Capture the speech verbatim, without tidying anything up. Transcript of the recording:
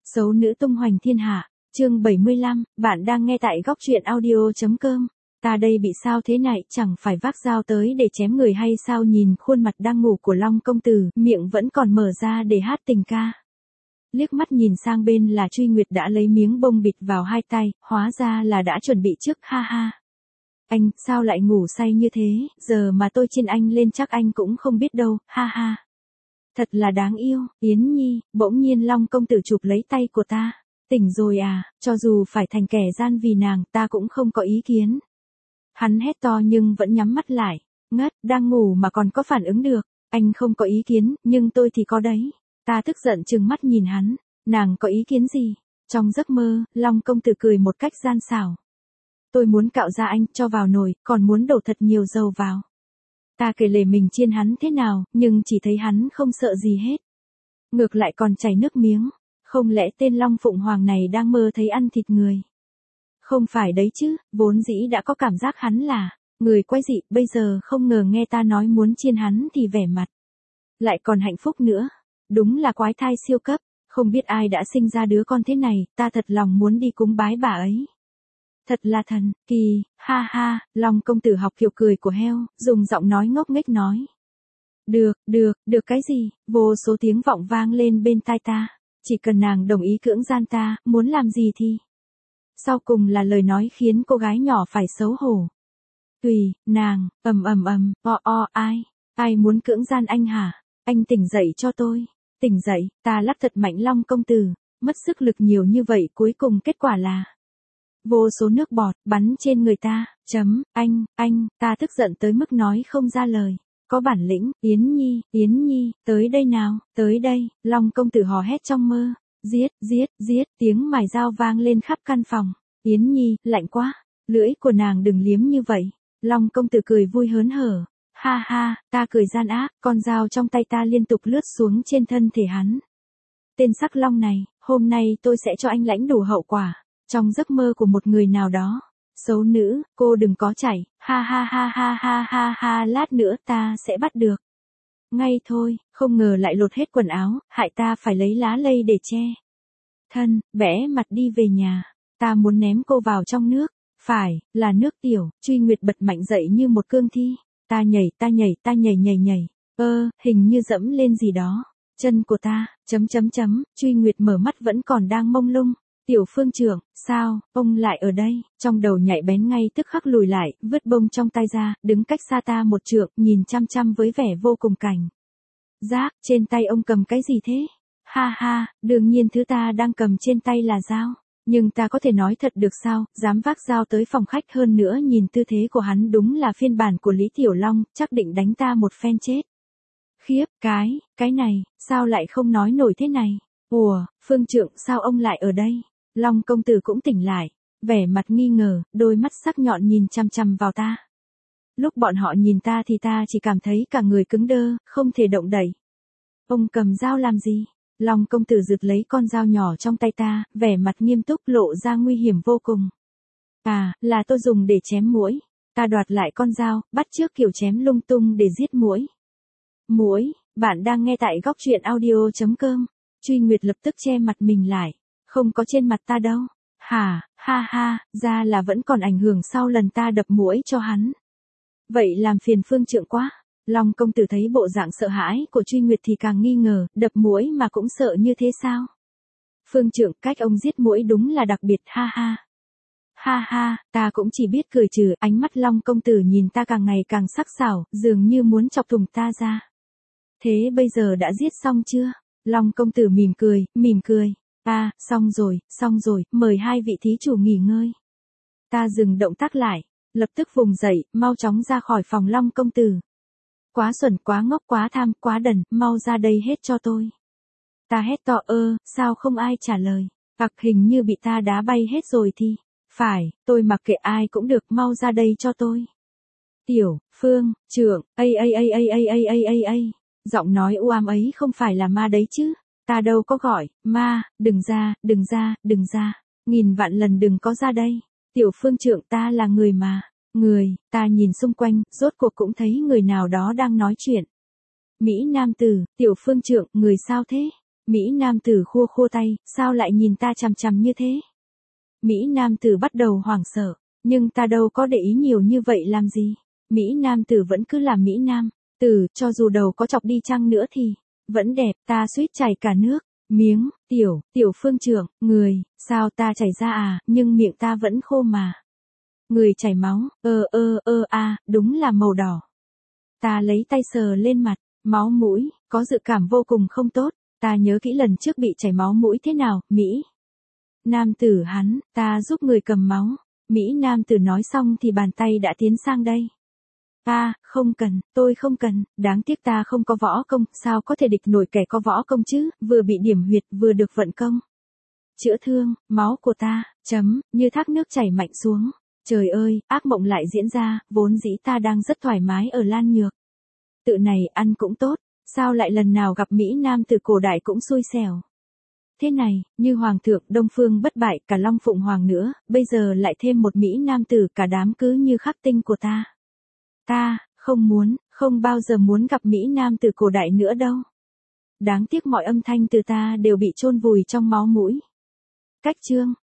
Xấu nữ tung hoành thiên hạ, chương bảy mươi lăm, bạn đang nghe tại góc truyện audio.com. Ta đây bị sao thế này, chẳng phải vác dao tới để chém người hay sao? Nhìn khuôn mặt đang ngủ của Long công tử, miệng vẫn còn mở ra để hát tình ca. Liếc mắt nhìn sang bên là Truy Nguyệt đã lấy miếng bông bịt vào hai tay, hóa ra là đã chuẩn bị trước, ha ha. Anh, sao lại ngủ say như thế, giờ mà tôi chiên anh lên chắc anh cũng không biết đâu, ha ha. Thật là đáng yêu, Yến Nhi, bỗng nhiên Long công tử chụp lấy tay của ta. Tỉnh rồi à, cho dù phải thành kẻ gian vì nàng, ta cũng không có ý kiến. Hắn hét to nhưng vẫn nhắm mắt lại. Ngất, đang ngủ mà còn có phản ứng được. Anh không có ý kiến, nhưng tôi thì có đấy. Ta tức giận trừng mắt nhìn hắn. Nàng có ý kiến gì? Trong giấc mơ, Long công tử cười một cách gian xảo. Tôi muốn cạo ra anh, cho vào nồi, còn muốn đổ thật nhiều dầu vào. Ta kể lể mình chiên hắn thế nào, nhưng chỉ thấy hắn không sợ gì hết. Ngược lại còn chảy nước miếng. Không lẽ tên Long Phụng Hoàng này đang mơ thấy ăn thịt người? Không phải đấy chứ, vốn dĩ đã có cảm giác hắn là người quái dị, bây giờ không ngờ nghe ta nói muốn chiên hắn thì vẻ mặt lại còn hạnh phúc nữa. Đúng là quái thai siêu cấp, không biết ai đã sinh ra đứa con thế này, ta thật lòng muốn đi cúng bái bà ấy. Thật là thần kỳ, ha ha. Long công tử học kiểu cười của heo, dùng giọng nói ngốc nghếch nói. Được, được, được cái gì? Vô số tiếng vọng vang lên bên tai ta. Chỉ cần nàng đồng ý cưỡng gian ta, muốn làm gì thì. Sau cùng là lời nói khiến cô gái nhỏ phải xấu hổ. Tùy, nàng, ầm ầm ầm, o o ai, ai muốn cưỡng gian anh hả? Anh tỉnh dậy cho tôi. Tỉnh dậy, ta lắc thật mạnh Long công tử, mất sức lực nhiều như vậy cuối cùng kết quả là vô số nước bọt bắn trên người ta. Chấm, anh, anh, ta tức giận tới mức nói không ra lời. Có bản lĩnh, Yến Nhi, Yến Nhi, tới đây nào, tới đây, Long công tử hò hét trong mơ. Giết, giết, giết, tiếng mài dao vang lên khắp căn phòng. Yến Nhi, lạnh quá, lưỡi của nàng đừng liếm như vậy. Long công tử cười vui hớn hở. Ha ha, ta cười gian ác, con dao trong tay ta liên tục lướt xuống trên thân thể hắn. Tên sắc long này, hôm nay tôi sẽ cho anh lãnh đủ hậu quả. Trong giấc mơ của một người nào đó. Xấu nữ, cô đừng có chảy, ha ha ha ha ha ha ha, lát nữa ta sẽ bắt được. Ngay thôi, không ngờ lại lột hết quần áo, hại ta phải lấy lá lây để che thân, bẽ mặt đi về nhà. Ta muốn ném cô vào trong nước. Phải, là nước tiểu. Truy Nguyệt bật mạnh dậy như một cương thi. Ta nhảy, ta nhảy, ta nhảy nhảy nhảy. Ơ, hình như dẫm lên gì đó. Chân của ta, chấm chấm chấm, Truy Nguyệt mở mắt vẫn còn đang mông lung. Tiểu phương trưởng, sao, ông lại ở đây? Trong đầu nhạy bén ngay tức khắc lùi lại, vứt bông trong tay ra, đứng cách xa ta một trượng, nhìn chăm chăm với vẻ vô cùng cảnh giác. Trên tay ông cầm cái gì thế? Ha ha, đương nhiên thứ ta đang cầm trên tay là dao. Nhưng ta có thể nói thật được sao, dám vác dao tới phòng khách, hơn nữa nhìn tư thế của hắn đúng là phiên bản của Lý Tiểu Long, chắc định đánh ta một phen chết. Khiếp, cái, cái này, sao lại không nói nổi thế này? Ủa, phương trượng, sao ông lại ở đây? Long công tử cũng tỉnh lại, vẻ mặt nghi ngờ, đôi mắt sắc nhọn nhìn chằm chằm vào ta. Lúc bọn họ nhìn ta thì ta chỉ cảm thấy cả người cứng đơ, không thể động đậy. Ông cầm dao làm gì? Long công tử giật lấy con dao nhỏ trong tay ta, vẻ mặt nghiêm túc lộ ra nguy hiểm vô cùng. À, là tôi dùng để chém muỗi. Ta đoạt lại con dao, bắt chước kiểu chém lung tung để giết muỗi. Muỗi, bạn đang nghe tại góc truyện audio.com. Truy Nguyệt lập tức che mặt mình lại. Không có trên mặt ta đâu. Hả, ha ha, ra là vẫn còn ảnh hưởng sau lần ta đập muỗi cho hắn. Vậy làm phiền phương trượng quá. Long công tử thấy bộ dạng sợ hãi của Truy Nguyệt thì càng nghi ngờ, đập muỗi mà cũng sợ như thế sao? Phương trượng, cách ông giết muỗi đúng là đặc biệt, ha ha. Ha ha, ta cũng chỉ biết cười trừ, ánh mắt Long công tử nhìn ta càng ngày càng sắc sảo, dường như muốn chọc thủng ta ra. Thế bây giờ đã giết xong chưa? Long công tử mỉm cười, mỉm cười. À, xong rồi, xong rồi, mời hai vị thí chủ nghỉ ngơi. Ta dừng động tác lại, lập tức vùng dậy, mau chóng ra khỏi phòng Long công tử. Quá xuẩn, quá ngốc, quá tham, quá đần, mau ra đây hết cho tôi. Ta hét to, ơ, sao không ai trả lời. Ặc, hình như bị ta đá bay hết rồi thì. Phải, tôi mặc kệ ai cũng được, mau ra đây cho tôi. Tiểu, phương, trượng, ây ây ây ây ây ây ây ây ây. Giọng nói u ám ấy không phải là ma đấy chứ. Ta đâu có gọi, ma, đừng ra, đừng ra, đừng ra. Nghìn vạn lần đừng có ra đây. Tiểu phương trượng, ta là người mà. Người, ta nhìn xung quanh, rốt cuộc cũng thấy người nào đó đang nói chuyện. Mỹ nam tử, tiểu phương trượng, người sao thế? Mỹ nam tử khua khua tay, sao lại nhìn ta chằm chằm như thế? Mỹ nam tử bắt đầu hoảng sợ, nhưng ta đâu có để ý nhiều như vậy làm gì? Mỹ nam tử vẫn cứ là Mỹ nam, tử, cho dù đầu có chọc đi chăng nữa thì, vẫn đẹp, ta suýt chảy cả nước, miếng, tiểu, tiểu phương trưởng, người, sao ta chảy ra à, nhưng miệng ta vẫn khô mà. Người chảy máu, ơ ơ ơ a, đúng là màu đỏ. Ta lấy tay sờ lên mặt, máu mũi, có dự cảm vô cùng không tốt, ta nhớ kỹ lần trước bị chảy máu mũi thế nào, Mỹ. Nam tử hắn, ta giúp người cầm máu. Mỹ nam tử nói xong thì bàn tay đã tiến sang đây. À, không cần, tôi không cần, đáng tiếc ta không có võ công, sao có thể địch nổi kẻ có võ công chứ, vừa bị điểm huyệt vừa được vận công. Chữa thương, máu của ta, chấm, như thác nước chảy mạnh xuống. Trời ơi, ác mộng lại diễn ra, vốn dĩ ta đang rất thoải mái ở Lan Nhược. Tự này ăn cũng tốt, sao lại lần nào gặp Mỹ nam tử cổ đại cũng xui xẻo. Thế này, như hoàng thượng Đông Phương bất bại cả Long Phụng Hoàng nữa, bây giờ lại thêm một Mỹ nam tử cả đám cứ như khắc tinh của ta. Ta, không muốn, không bao giờ muốn gặp Mỹ nam tử cổ đại nữa đâu. Đáng tiếc mọi âm thanh từ ta đều bị chôn vùi trong máu mũi. Cách chương